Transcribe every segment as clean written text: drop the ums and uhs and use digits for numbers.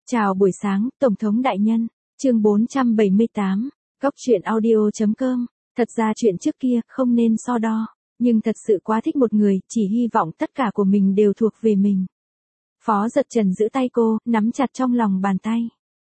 Chào buổi sáng, Tổng thống đại nhân. Chương 478. Góc truyện audio.com. Thật ra chuyện trước kia không nên so đo, nhưng thật sự quá thích một người, chỉ hy vọng tất cả của mình đều thuộc về mình. Phó Dật Trần giữ tay cô, nắm chặt trong lòng bàn tay.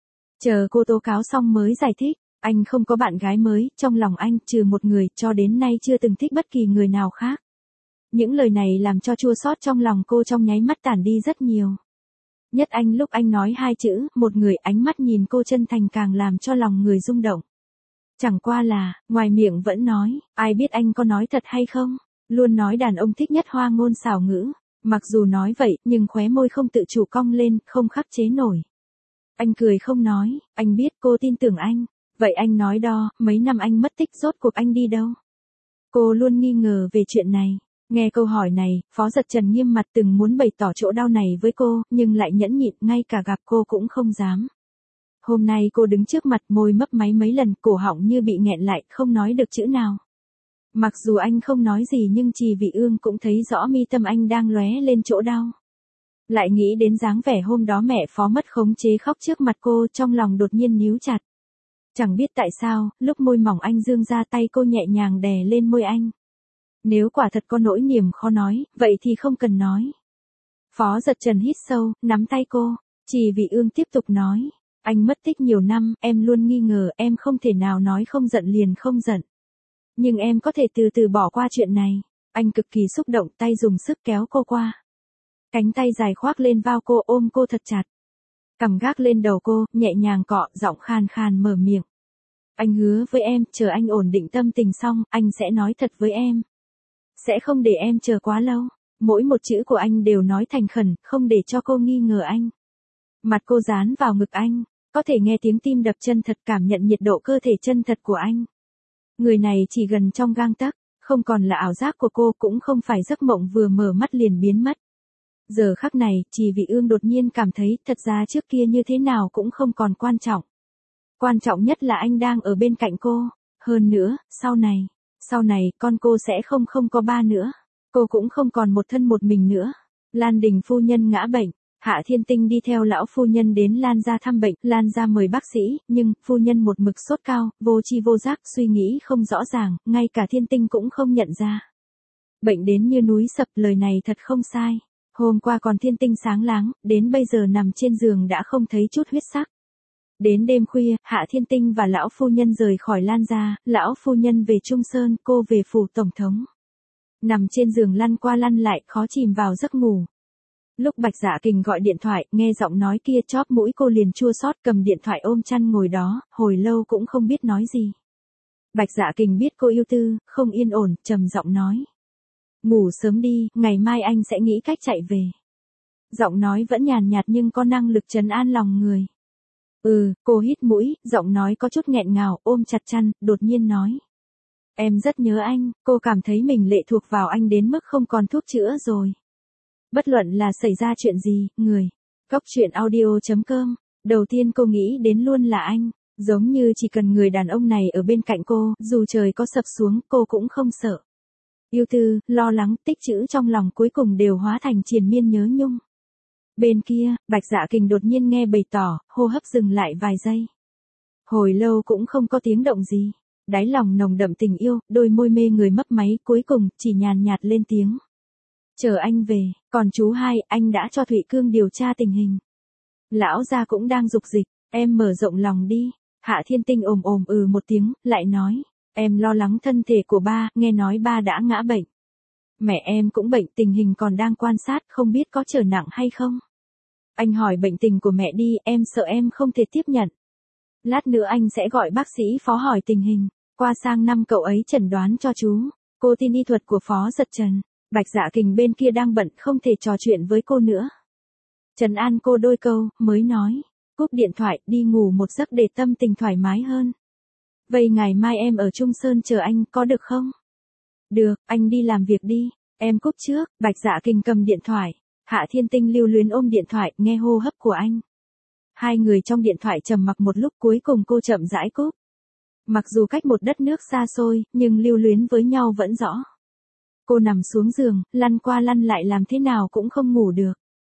Chờ cô tố cáo xong mới giải thích, anh không có bạn gái mới, trong lòng anh trừ một người, cho đến nay chưa từng thích bất kỳ người nào khác. Những lời này làm cho chua xót trong lòng cô trong nháy mắt tản đi rất nhiều. Nhất anh lúc anh nói hai chữ, một người, ánh mắt nhìn cô chân thành càng làm cho lòng người rung động. Chẳng qua là, ngoài miệng vẫn nói, ai biết anh có nói thật hay không, luôn nói đàn ông thích nhất hoa ngôn xảo ngữ. Mặc dù nói vậy, nhưng khóe môi không tự chủ cong lên, không khắc chế nổi. Anh cười không nói, anh biết cô tin tưởng anh. Vậy anh nói đo, mấy năm anh mất tích rốt cuộc anh đi đâu? Cô luôn nghi ngờ về chuyện này. Nghe câu hỏi này, Phó Dật Trần nghiêm mặt từng muốn bày tỏ chỗ đau này với cô, nhưng lại nhẫn nhịn, ngay cả gặp cô cũng không dám. Hôm nay cô đứng trước mặt, môi mấp máy mấy lần, cổ họng như bị nghẹn lại, không nói được chữ nào. Mặc dù anh không nói gì nhưng Trì Vị Ương cũng thấy rõ mi tâm anh đang lóe lên chỗ đau. Lại nghĩ đến dáng vẻ hôm đó mẹ Phó mất khống chế khóc trước mặt cô, trong lòng đột nhiên níu chặt. Chẳng biết tại sao, lúc môi mỏng anh dương ra, tay cô nhẹ nhàng đè lên môi anh. Nếu quả thật có nỗi niềm khó nói, vậy thì không cần nói. Phó Dật Trần hít sâu, nắm tay cô. Trì Vị Ương tiếp tục nói. Anh mất tích nhiều năm, em luôn nghi ngờ, em không thể nào nói không giận liền không giận. Nhưng em có thể từ từ bỏ qua chuyện này. Anh cực kỳ xúc động, tay dùng sức kéo cô qua. Cánh tay dài khoác lên vai cô, ôm cô thật chặt. Cằm gác lên đầu cô, nhẹ nhàng cọ, giọng khàn khàn mở miệng. Anh hứa với em, chờ anh ổn định tâm tình xong, anh sẽ nói thật với em. Sẽ không để em chờ quá lâu. Mỗi một chữ của anh đều nói thành khẩn, không để cho cô nghi ngờ anh. Mặt cô dán vào ngực anh, có thể nghe tiếng tim đập chân thật, cảm nhận nhiệt độ cơ thể chân thật của anh. Người này chỉ gần trong gang tấc, không còn là ảo giác của cô, cũng không phải giấc mộng vừa mở mắt liền biến mất. Giờ khắc này, Trì Vị Ương đột nhiên cảm thấy thật ra trước kia như thế nào cũng không còn quan trọng. Quan trọng nhất là anh đang ở bên cạnh cô. Hơn nữa, sau này con cô sẽ không có ba nữa. Cô cũng không còn một thân một mình nữa. Lan Đình phu nhân ngã bệnh. Hạ Thiên Tinh đi theo lão phu nhân đến Lan gia thăm bệnh. Lan gia mời bác sĩ, nhưng phu nhân một mực sốt cao, vô tri vô giác, suy nghĩ không rõ ràng, ngay cả Thiên Tinh cũng không nhận ra. Bệnh đến như núi sập, lời này thật không sai. Hôm qua còn Thiên Tinh sáng láng, đến bây giờ nằm trên giường đã không thấy chút huyết sắc. Đến đêm khuya, Hạ Thiên Tinh và lão phu nhân rời khỏi Lan gia, lão phu nhân về Trung Sơn, cô về phủ tổng thống. Nằm trên giường lăn qua lăn lại, khó chìm vào giấc ngủ. Lúc Bạch Dạ Kình gọi điện thoại, nghe giọng nói kia chóp mũi cô liền chua xót, cầm điện thoại ôm chăn ngồi đó, hồi lâu cũng không biết nói gì. Bạch Dạ Kình biết cô yêu tư, không yên ổn, trầm giọng nói. Ngủ sớm đi, ngày mai anh sẽ nghĩ cách chạy về. Giọng nói vẫn nhàn nhạt nhưng có năng lực trấn an lòng người. Cô hít mũi, giọng nói có chút nghẹn ngào, ôm chặt chăn, đột nhiên nói. Em rất nhớ anh, cô cảm thấy mình lệ thuộc vào anh đến mức không còn thuốc chữa rồi. Bất luận là xảy ra chuyện gì, người. Góc truyện audio.com. Đầu tiên cô nghĩ đến luôn là anh. Giống như chỉ cần người đàn ông này ở bên cạnh cô, dù trời có sập xuống, cô cũng không sợ. Yêu tư, lo lắng, tích trữ trong lòng cuối cùng đều hóa thành triền miên nhớ nhung. Bên kia, Bạch Dạ Kình đột nhiên nghe bày tỏ, hô hấp dừng lại vài giây. Hồi lâu cũng không có tiếng động gì. Đáy lòng nồng đậm tình yêu, đôi môi mê người mấp máy, cuối cùng chỉ nhàn nhạt lên tiếng. Chờ anh về, còn chú hai, anh đã cho Thụy Cương điều tra tình hình. Lão gia cũng đang dục dịch, em mở rộng lòng đi. Hạ Thiên Tinh ồm ồm một tiếng, lại nói. Em lo lắng thân thể của ba, nghe nói ba đã ngã bệnh. Mẹ em cũng bệnh, tình hình còn đang quan sát, không biết có trở nặng hay không. Anh hỏi bệnh tình của mẹ đi, em sợ em không thể tiếp nhận. Lát nữa anh sẽ gọi bác sĩ Phó hỏi tình hình, qua sang năm cậu ấy chẩn đoán cho chú. Cô tin y thuật của Phó Dật Trần. Bạch Dạ Kình bên kia đang bận, không thể trò chuyện với cô nữa. Trấn an cô đôi câu, mới nói. Cúp điện thoại, đi ngủ một giấc để tâm tình thoải mái hơn. Vậy ngày mai em ở Trung Sơn chờ anh, có được không? Được, anh đi làm việc đi. Em cúp trước. Bạch Dạ Kình cầm điện thoại. Hạ Thiên Tinh lưu luyến ôm điện thoại, nghe hô hấp của anh. Hai người trong điện thoại trầm mặc một lúc, cuối cùng cô chậm rãi cúp. Mặc dù cách một đất nước xa xôi, nhưng lưu luyến với nhau vẫn rõ. Cô nằm xuống giường, lăn qua lăn lại làm thế nào cũng không ngủ được.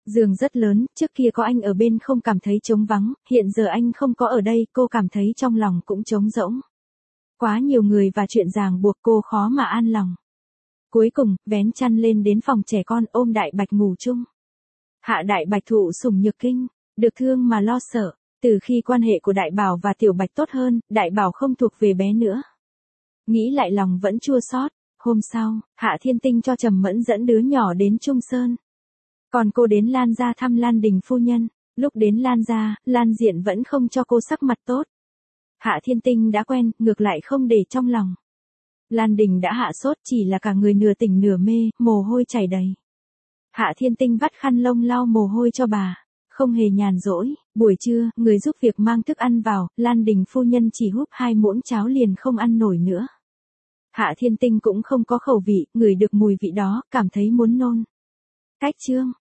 Giường rất lớn, trước kia có anh ở bên không cảm thấy trống vắng, hiện giờ anh không có ở đây, cô cảm thấy trong lòng cũng trống rỗng. Quá nhiều người và chuyện ràng buộc cô khó mà an lòng. Cuối cùng, vén chăn lên đến phòng trẻ con ôm Đại Bạch ngủ chung. Hạ Đại Bạch thụ sủng nhược kinh, được thương mà lo sợ. Từ khi quan hệ của Đại Bảo và Tiểu Bạch tốt hơn, Đại Bảo không thuộc về bé nữa. Nghĩ lại lòng vẫn chua xót. Hôm sau, Hạ Thiên Tinh cho Trầm Mẫn dẫn đứa nhỏ đến Trung Sơn. Còn cô đến Lan gia thăm Lan Đình phu nhân. Lúc đến Lan gia, Lan Diện vẫn không cho cô sắc mặt tốt. Hạ Thiên Tinh đã quen, ngược lại không để trong lòng. Lan Đình đã hạ sốt, chỉ là cả người nửa tỉnh nửa mê, mồ hôi chảy đầy. Hạ Thiên Tinh vắt khăn lông lau mồ hôi cho bà, không hề nhàn rỗi. Buổi trưa, người giúp việc mang thức ăn vào, Lan Đình phu nhân chỉ húp 2 muỗng cháo liền không ăn nổi nữa. Hạ Thiên Tinh cũng không có khẩu vị, ngửi được mùi vị đó, cảm thấy muốn nôn. Cách chương